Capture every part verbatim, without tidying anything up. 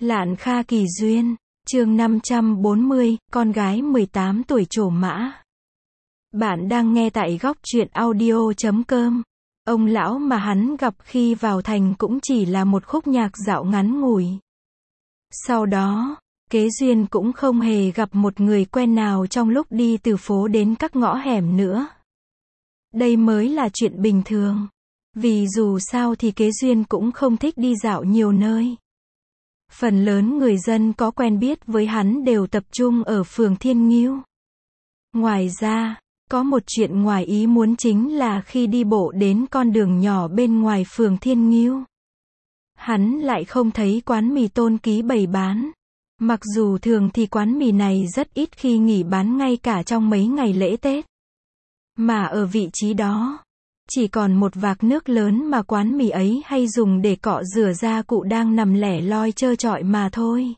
Lạn Kha Kỳ Duyên, chương năm trăm bốn mươi, con gái mười tám tuổi trổ mã. Bạn đang nghe tại góc truyện audio chấm com. Ông lão mà hắn gặp khi vào thành cũng chỉ là một khúc nhạc dạo ngắn ngủi. Sau đó, kế duyên cũng không hề gặp một người quen nào trong lúc đi từ phố đến các ngõ hẻm nữa. Đây mới là chuyện bình thường. Vì dù sao thì kế duyên cũng không thích đi dạo nhiều nơi. Phần lớn người dân có quen biết với hắn đều tập trung ở phường Thiên Ngưu. Ngoài ra, có một chuyện ngoài ý muốn chính là khi đi bộ đến con đường nhỏ bên ngoài phường Thiên Ngưu, hắn lại không thấy quán mì Tôn Ký bày bán. Mặc dù thường thì quán mì này rất ít khi nghỉ bán ngay cả trong mấy ngày lễ Tết. Mà ở vị trí đó, chỉ còn một vạc nước lớn mà quán mì ấy hay dùng để cọ rửa gia cụ đang nằm lẻ loi trơ trọi mà thôi.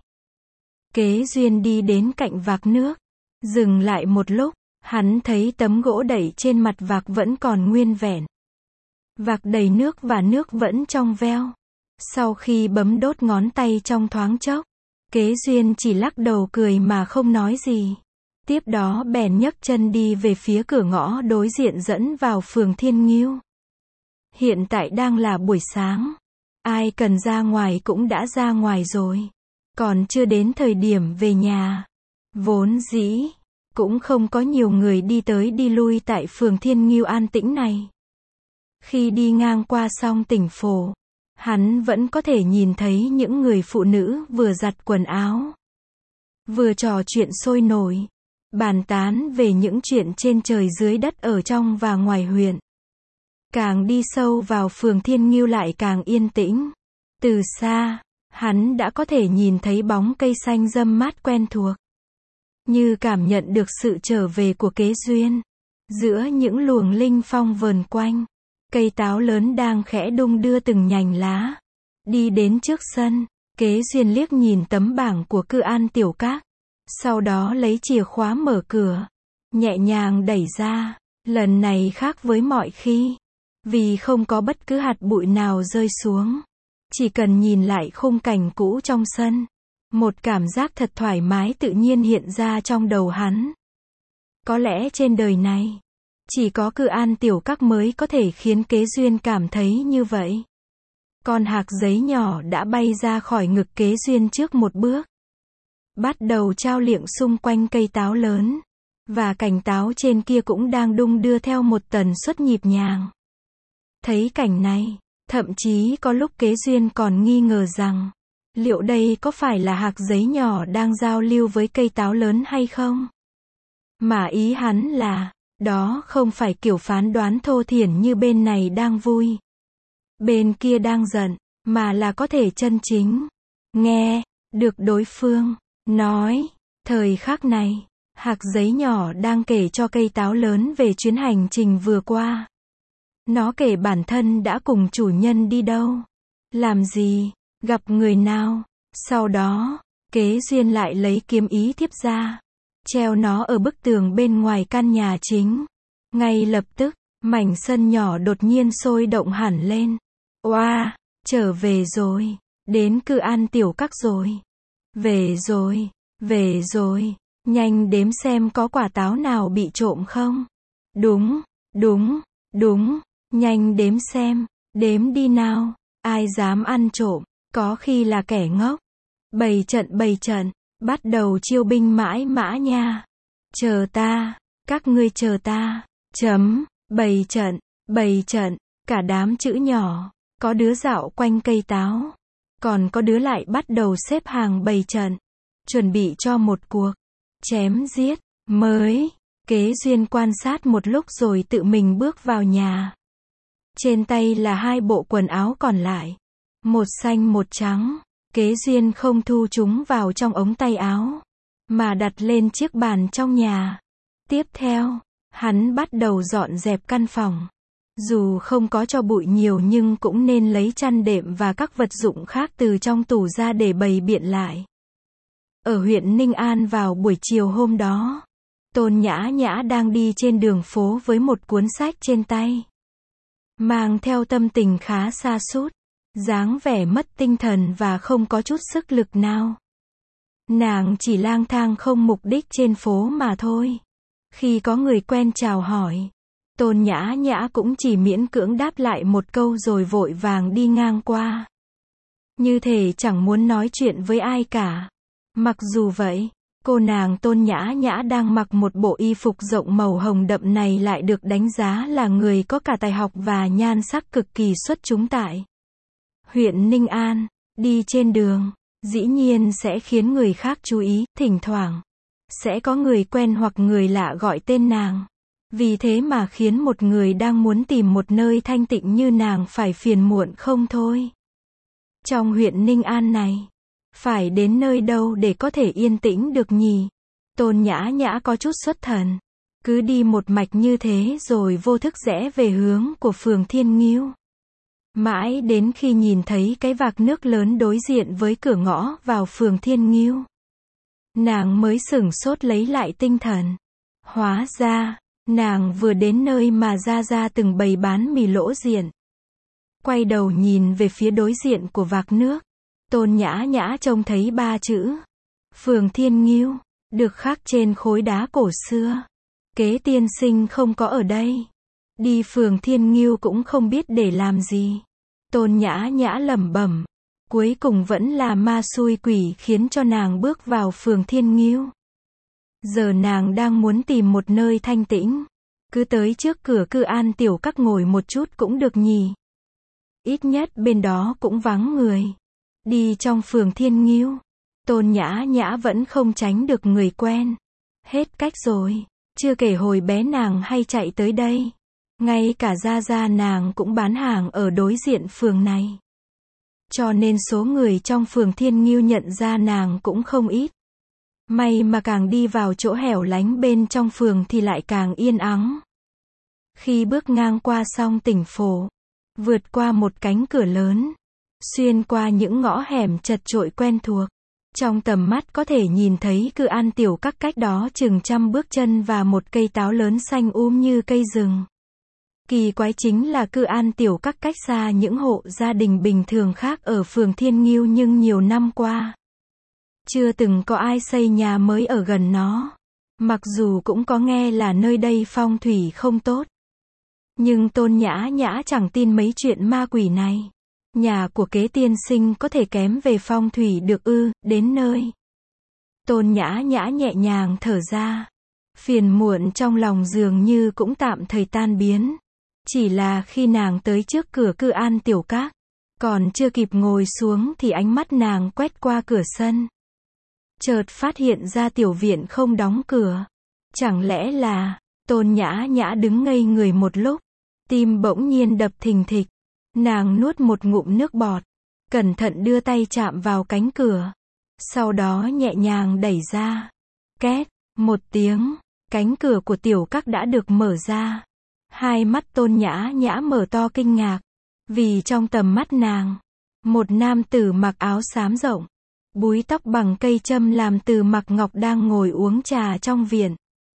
Kế duyên đi đến cạnh vạc nước, dừng lại một lúc, hắn thấy tấm gỗ đậy trên mặt vạc vẫn còn nguyên vẹn. Vạc đầy nước và nước vẫn trong veo. Sau khi bấm đốt ngón tay trong thoáng chốc, kế duyên chỉ lắc đầu cười mà không nói gì. Tiếp đó bèn nhấc chân đi về phía cửa ngõ đối diện dẫn vào phường Thiên Ngưu. Hiện tại đang là buổi sáng. Ai cần ra ngoài cũng đã ra ngoài rồi. Còn chưa đến thời điểm về nhà. Vốn dĩ, cũng không có nhiều người đi tới đi lui tại phường Thiên Ngưu an tĩnh này. Khi đi ngang qua song tỉnh phổ, hắn vẫn có thể nhìn thấy những người phụ nữ vừa giặt quần áo, vừa trò chuyện sôi nổi, bàn tán về những chuyện trên trời dưới đất ở trong và ngoài huyện. Càng đi sâu vào phường Thiên Ngưu lại càng yên tĩnh. Từ xa, hắn đã có thể nhìn thấy bóng cây xanh râm mát quen thuộc. Như cảm nhận được sự trở về của kế duyên. Giữa những luồng linh phong vờn quanh, cây táo lớn đang khẽ đung đưa từng nhành lá. Đi đến trước sân, kế duyên liếc nhìn tấm bảng của Cư An Tiểu Các. Sau đó lấy chìa khóa mở cửa, nhẹ nhàng đẩy ra. Lần này khác với mọi khi, vì không có bất cứ hạt bụi nào rơi xuống. Chỉ cần nhìn lại khung cảnh cũ trong sân, một cảm giác thật thoải mái tự nhiên hiện ra trong đầu hắn. Có lẽ trên đời này, chỉ có Cư An Tiểu Các mới có thể khiến kế duyên cảm thấy như vậy. Con hạc giấy nhỏ đã bay ra khỏi ngực kế duyên trước một bước, bắt đầu trao liệng xung quanh cây táo lớn. Và cành táo trên kia cũng đang đung đưa theo một tần suất nhịp nhàng. Thấy cảnh này, thậm chí có lúc kế duyên còn nghi ngờ rằng, liệu đây có phải là hạc giấy nhỏ đang giao lưu với cây táo lớn hay không? Mà ý hắn là, đó không phải kiểu phán đoán thô thiển như bên này đang vui, bên kia đang giận, mà là có thể chân chính nghe được đối phương nói. Thời khắc này, hạc giấy nhỏ đang kể cho cây táo lớn về chuyến hành trình vừa qua. Nó kể bản thân đã cùng chủ nhân đi đâu, làm gì, gặp người nào. Sau đó, kế duyên lại lấy kiếm ý thiếp ra, treo nó ở bức tường bên ngoài căn nhà chính. Ngay lập tức, mảnh sân nhỏ đột nhiên sôi động hẳn lên. Oa, wow, trở về rồi, đến Cư An Tiểu Các rồi. Về rồi, về rồi, nhanh đếm xem có quả táo nào bị trộm không. Đúng, đúng, đúng, nhanh đếm xem, đếm đi nào, ai dám ăn trộm, có khi là kẻ ngốc. Bày trận bày trận, bắt đầu chiêu binh mãi mã nha. Chờ ta, các ngươi chờ ta, chấm, bày trận, bày trận, cả đám chữ nhỏ, có đứa dạo quanh cây táo, còn có đứa lại bắt đầu xếp hàng bày trận, chuẩn bị cho một cuộc chém giết mới. Kế duyên quan sát một lúc rồi tự mình bước vào nhà. Trên tay là hai bộ quần áo còn lại, một xanh một trắng. Kế duyên không thu chúng vào trong ống tay áo, mà đặt lên chiếc bàn trong nhà. Tiếp theo, hắn bắt đầu dọn dẹp căn phòng. Dù không có cho bụi nhiều nhưng cũng nên lấy chăn đệm và các vật dụng khác từ trong tủ ra để bày biện lại. Ở huyện Ninh An vào buổi chiều hôm đó, Tôn Nhã Nhã đang đi trên đường phố với một cuốn sách trên tay, mang theo tâm tình khá sa sút. dáng vẻ mất tinh thần và không có chút sức lực nào. Nàng chỉ lang thang không mục đích trên phố mà thôi. Khi có người quen chào hỏi, Tôn Nhã Nhã cũng chỉ miễn cưỡng đáp lại một câu rồi vội vàng đi ngang qua. Như thể chẳng muốn nói chuyện với ai cả. Mặc dù vậy, cô nàng Tôn Nhã Nhã đang mặc một bộ y phục rộng màu hồng đậm này lại được đánh giá là người có cả tài học và nhan sắc cực kỳ xuất chúng tại huyện Ninh An. Đi trên đường, dĩ nhiên sẽ khiến người khác chú ý, thỉnh thoảng sẽ có người quen hoặc người lạ gọi tên nàng. Vì thế mà khiến một người đang muốn tìm một nơi thanh tịnh như nàng phải phiền muộn không thôi. Trong huyện Ninh An này, phải đến nơi đâu để có thể yên tĩnh được nhỉ? Tôn Nhã Nhã có chút xuất thần. Cứ đi một mạch như thế rồi vô thức rẽ về hướng của phường Thiên Ngưu. Mãi đến khi nhìn thấy cái vạc nước lớn đối diện với cửa ngõ vào phường Thiên Ngưu, nàng mới sửng sốt lấy lại tinh thần. Hóa ra, nàng vừa đến nơi mà Gia Gia từng bày bán mì lỗ diện. Quay đầu nhìn về phía đối diện của vạc nước, Tôn Nhã Nhã trông thấy ba chữ phường Thiên Ngưu được khắc trên khối đá cổ xưa. Kế tiên sinh không có ở đây. Đi phường Thiên Ngưu cũng không biết để làm gì. Tôn Nhã Nhã lẩm bẩm. Cuối cùng vẫn là ma xui quỷ khiến cho nàng bước vào phường Thiên Ngưu. Giờ nàng đang muốn tìm một nơi thanh tĩnh. Cứ tới trước cửa Cư An Tiểu Các ngồi một chút cũng được nhỉ. Ít nhất bên đó cũng vắng người. Đi trong phường Thiên Ngưu, Tôn Nhã Nhã vẫn không tránh được người quen. Hết cách rồi. Chưa kể hồi bé nàng hay chạy tới đây. Ngay cả Gia Gia nàng cũng bán hàng ở đối diện phường này. Cho nên số người trong phường Thiên Ngưu nhận ra nàng cũng không ít. May mà càng đi vào chỗ hẻo lánh bên trong phường thì lại càng yên ắng. Khi bước ngang qua xong tỉnh phố, vượt qua một cánh cửa lớn, xuyên qua những ngõ hẻm chật chội quen thuộc, trong tầm mắt có thể nhìn thấy Cư An Tiểu Các cách đó chừng trăm bước chân và một cây táo lớn xanh um như cây rừng. Kỳ quái chính là Cư An Tiểu Các cách xa những hộ gia đình bình thường khác ở phường Thiên Ngưu nhưng nhiều năm qua chưa từng có ai xây nhà mới ở gần nó. Mặc dù cũng có nghe là nơi đây phong thủy không tốt, nhưng Tôn Nhã Nhã chẳng tin mấy chuyện ma quỷ này. Nhà của Kế tiên sinh có thể kém về phong thủy được ư? Đến nơi, Tôn Nhã Nhã nhẹ nhàng thở ra. Phiền muộn trong lòng dường như cũng tạm thời tan biến. Chỉ là khi nàng tới trước cửa Cư An Tiểu Các, còn chưa kịp ngồi xuống thì ánh mắt nàng quét qua cửa sân. Chợt phát hiện ra tiểu viện không đóng cửa. Chẳng lẽ là... Tôn Nhã Nhã đứng ngây người một lúc. Tim bỗng nhiên đập thình thịch. Nàng nuốt một ngụm nước bọt. Cẩn thận đưa tay chạm vào cánh cửa. Sau đó nhẹ nhàng đẩy ra. Két, một tiếng. Cánh cửa của Tiểu Các đã được mở ra. Hai mắt Tôn Nhã Nhã mở to kinh ngạc. Vì trong tầm mắt nàng, một nam tử mặc áo xám rộng, búi tóc bằng cây châm làm từ mặc ngọc đang ngồi uống trà trong viện.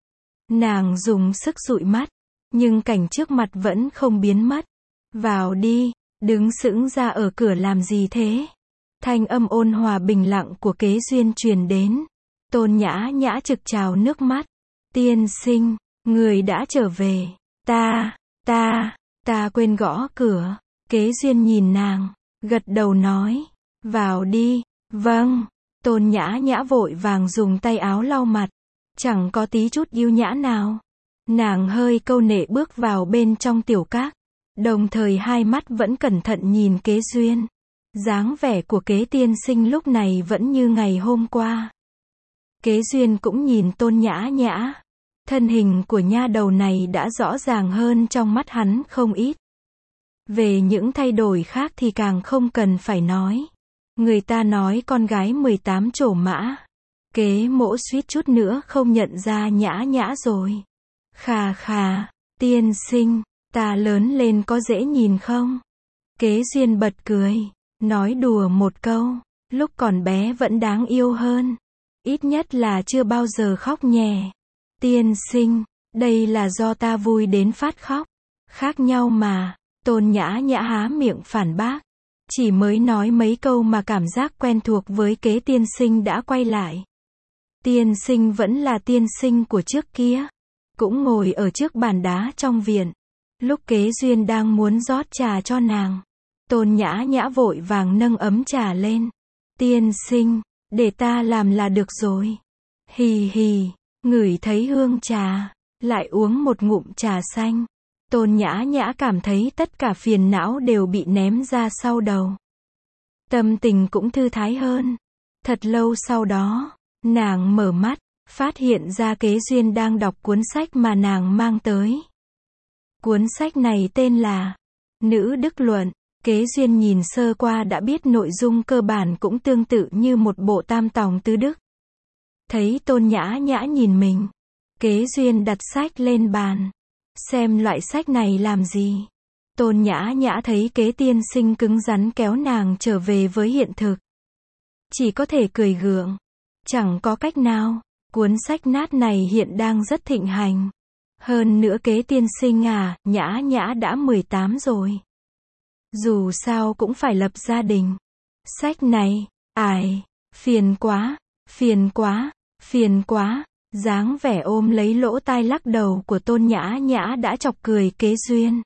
Nàng dùng sức dụi mắt, nhưng cảnh trước mặt vẫn không biến mất. Vào đi, đứng sững ra ở cửa làm gì thế? Thanh âm ôn hòa bình lặng của Kế Duyên truyền đến. Tôn Nhã Nhã trực trào nước mắt. Tiên sinh, người đã trở về. Ta, ta, ta quên gõ cửa. Kế Duyên nhìn nàng, gật đầu nói. Vào đi. Vâng. Tôn Nhã Nhã vội vàng dùng tay áo lau mặt. Chẳng có tí chút yêu nhã nào. Nàng hơi câu nệ bước vào bên trong Tiểu Các. Đồng thời hai mắt vẫn cẩn thận nhìn Kế Duyên. Dáng vẻ của Kế tiên sinh lúc này vẫn như ngày hôm qua. Kế Duyên cũng nhìn Tôn Nhã Nhã. Thân hình của nha đầu này đã rõ ràng hơn trong mắt hắn không ít. Về những thay đổi khác thì càng không cần phải nói. Người ta nói con gái mười tám trổ mã. Kế Mỗ suýt chút nữa không nhận ra Nhã Nhã rồi. Khà khà, tiên sinh, ta lớn lên có dễ nhìn không? Kế Duyên bật cười, nói đùa một câu, lúc còn bé vẫn đáng yêu hơn. Ít nhất là chưa bao giờ khóc nhè. Tiên sinh, đây là do ta vui đến phát khóc. Khác nhau mà. Tôn Nhã Nhã há miệng phản bác. Chỉ mới nói mấy câu mà cảm giác quen thuộc với Kế tiên sinh đã quay lại. Tiên sinh vẫn là tiên sinh của trước kia. Cũng ngồi ở trước bàn đá trong viện. Lúc Kế Duyên đang muốn rót trà cho nàng. Tôn Nhã Nhã vội vàng nâng ấm trà lên. Tiên sinh, để ta làm là được rồi. Hì hì, ngửi thấy hương trà, lại uống một ngụm trà xanh. Tôn Nhã Nhã cảm thấy tất cả phiền não đều bị ném ra sau đầu. Tâm tình cũng thư thái hơn. Thật lâu sau đó, nàng mở mắt, phát hiện ra Kế Duyên đang đọc cuốn sách mà nàng mang tới. Cuốn sách này tên là Nữ Đức Luận. Kế Duyên nhìn sơ qua đã biết nội dung cơ bản cũng tương tự như một bộ tam tòng tứ đức. Thấy Tôn Nhã Nhã nhìn mình, Kế Duyên đặt sách lên bàn. Xem loại sách này làm gì? Tôn Nhã Nhã thấy Kế tiên sinh cứng rắn kéo nàng trở về với hiện thực. Chỉ có thể cười gượng. Chẳng có cách nào, cuốn sách nát này hiện đang rất thịnh hành. Hơn nữa Kế tiên sinh à, Nhã Nhã đã mười tám rồi. Dù sao cũng phải lập gia đình. Sách này, ải, phiền quá, phiền quá, phiền quá. Dáng vẻ ôm lấy lỗ tai lắc đầu của Tôn Nhã Nhã đã chọc cười Kế Duyên.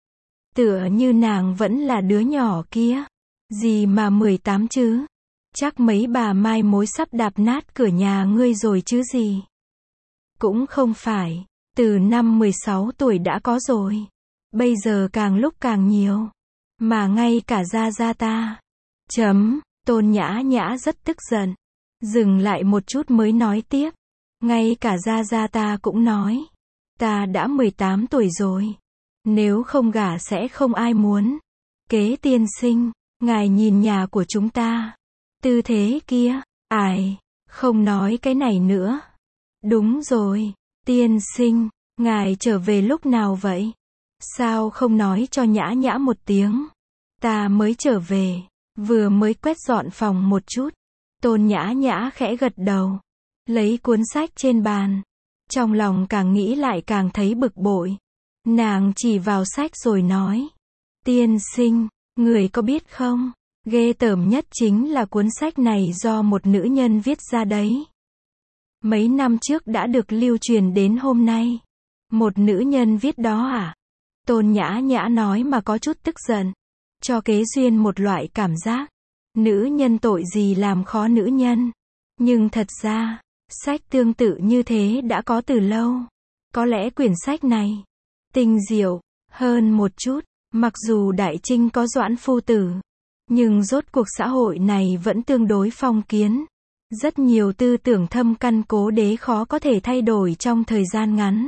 Tựa như nàng vẫn là đứa nhỏ kia. Gì mà mười tám chứ? Chắc mấy bà mai mối sắp đạp nát cửa nhà ngươi rồi chứ gì. Cũng không phải, từ năm mười sáu tuổi đã có rồi. Bây giờ càng lúc càng nhiều. Mà ngay cả gia gia ta. Chấm, Tôn Nhã Nhã rất tức giận. Dừng lại một chút mới nói tiếp. Ngay cả gia gia ta cũng nói. Ta đã mười tám tuổi rồi. Nếu không gả sẽ không ai muốn. Kế tiên sinh, ngài nhìn nhà của chúng ta. Tư thế kia, ải, không nói cái này nữa. Đúng rồi, tiên sinh, ngài trở về lúc nào vậy? Sao không nói cho Nhã Nhã một tiếng? Ta mới trở về, vừa mới quét dọn phòng một chút. Tôn Nhã Nhã khẽ gật đầu, lấy cuốn sách trên bàn. Trong lòng càng nghĩ lại càng thấy bực bội. Nàng chỉ vào sách rồi nói. Tiên sinh, người có biết không? Ghê tởm nhất chính là cuốn sách này do một nữ nhân viết ra đấy. Mấy năm trước đã được lưu truyền đến hôm nay. Một nữ nhân viết đó à? Tôn Nhã Nhã nói mà có chút tức giận. Cho Kế Duyên một loại cảm giác. Nữ nhân tội gì làm khó nữ nhân. Nhưng thật ra, sách tương tự như thế đã có từ lâu. Có lẽ quyển sách này tinh diệu hơn một chút. Mặc dù Đại Trinh có Doãn phu tử, nhưng rốt cuộc xã hội này vẫn tương đối phong kiến. Rất nhiều tư tưởng thâm căn cố đế khó có thể thay đổi trong thời gian ngắn.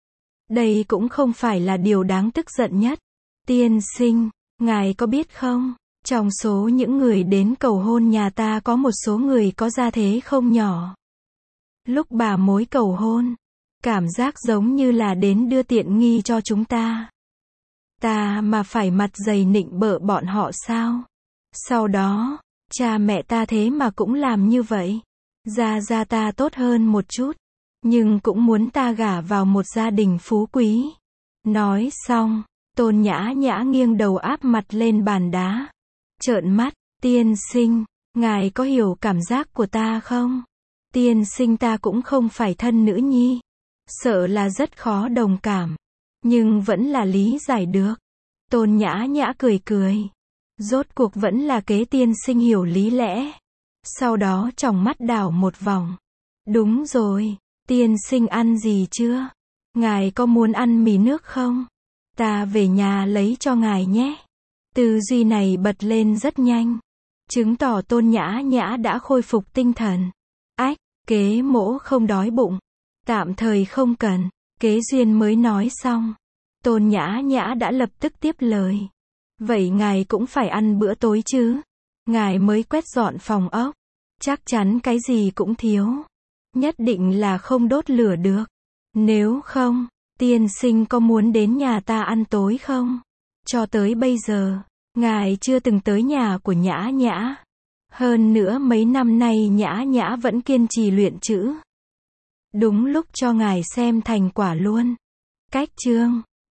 Đây cũng không phải là điều đáng tức giận nhất. Tiên sinh, ngài có biết không? Trong số những người đến cầu hôn nhà ta có một số người có gia thế không nhỏ. Lúc bà mối cầu hôn, cảm giác giống như là đến đưa tiện nghi cho chúng ta. Ta mà phải mặt dày nịnh bợ bọn họ sao? Sau đó, cha mẹ ta thế mà cũng làm như vậy. Gia gia ta tốt hơn một chút, nhưng cũng muốn ta gả vào một gia đình phú quý. Nói xong, Tôn Nhã Nhã nghiêng đầu áp mặt lên bàn đá. Trợn mắt, tiên sinh, ngài có hiểu cảm giác của ta không? Tiên sinh ta cũng không phải thân nữ nhi. Sợ là rất khó đồng cảm. Nhưng vẫn là lý giải được. Tôn Nhã Nhã cười cười. Rốt cuộc vẫn là Kế tiên sinh hiểu lý lẽ. Sau đó tròng mắt đảo một vòng. Đúng rồi, tiên sinh ăn gì chưa? Ngài có muốn ăn mì nước không? Ta về nhà lấy cho ngài nhé. Tư duy này bật lên rất nhanh. Chứng tỏ Tôn Nhã Nhã đã khôi phục tinh thần. Ách, Kế mỗ không đói bụng. Tạm thời không cần. Kế Duyên mới nói xong. Tôn Nhã Nhã đã lập tức tiếp lời. Vậy ngài cũng phải ăn bữa tối chứ? Ngài mới quét dọn phòng ốc. Chắc chắn cái gì cũng thiếu. Nhất định là không đốt lửa được. Nếu không, tiên sinh có muốn đến nhà ta ăn tối không? Cho tới bây giờ, ngài chưa từng tới nhà của Nhã Nhã. Hơn nữa mấy năm nay Nhã Nhã vẫn kiên trì luyện chữ. Đúng lúc cho ngài xem thành quả luôn. Cách chương